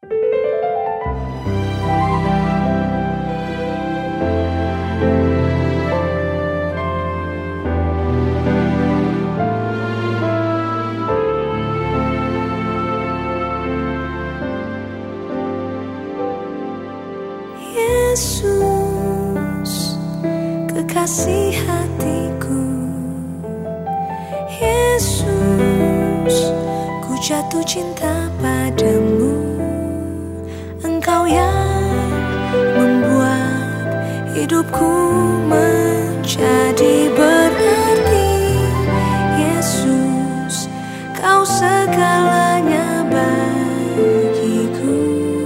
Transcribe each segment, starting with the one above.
Yesus, kekasih hatiku. Yesus, ku jatuh cinta padamu. Engkau yang membuat hidupku menjadi berarti. Yesus, kau segalanya bagiku.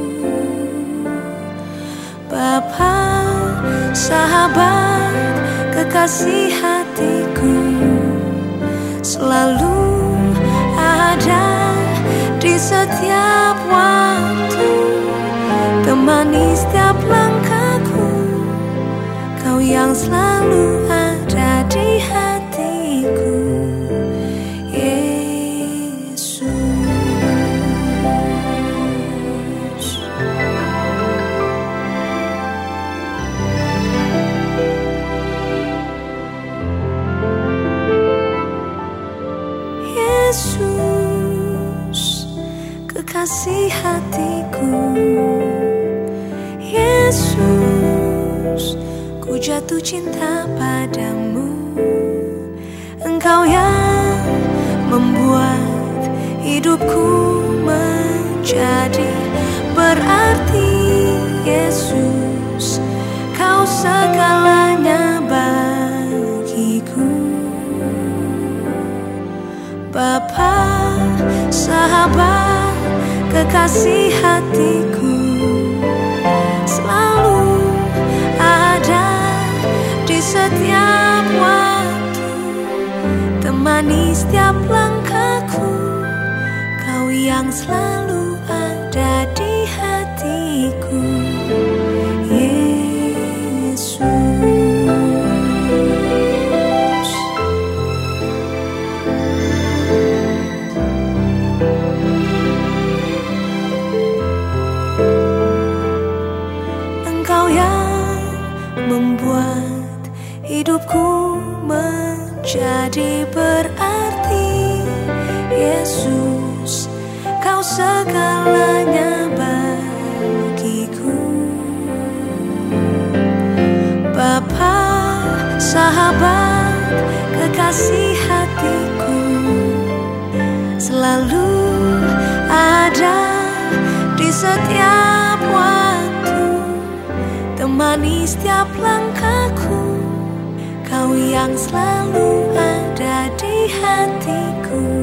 Bapa, sahabat, kekasih hatiku, selalu ada di setiap waktu, temani setiap langkahku. Kau yang selalu ada di hatiku, Yesus. Yesus, kekasih hatiku. Yesus, ku jatuh cinta padamu. Engkau yang membuat hidupku menjadi berarti. Yesus, kau segalanya bagiku. Bapa, sahabat, kekasih hatiku, selalu ada di setiap waktu, temani setiap langkahku. Kau yang selalu ada di hatiku, Yesus. Engkau yang membuat hidupku menjadi berarti. Yesus, kau segalanya bagiku. Bapa, sahabat, kekasih hatiku, selalu ada di setiap waktu, temani setiap langkahku. Kau yang selalu ada di hatiku.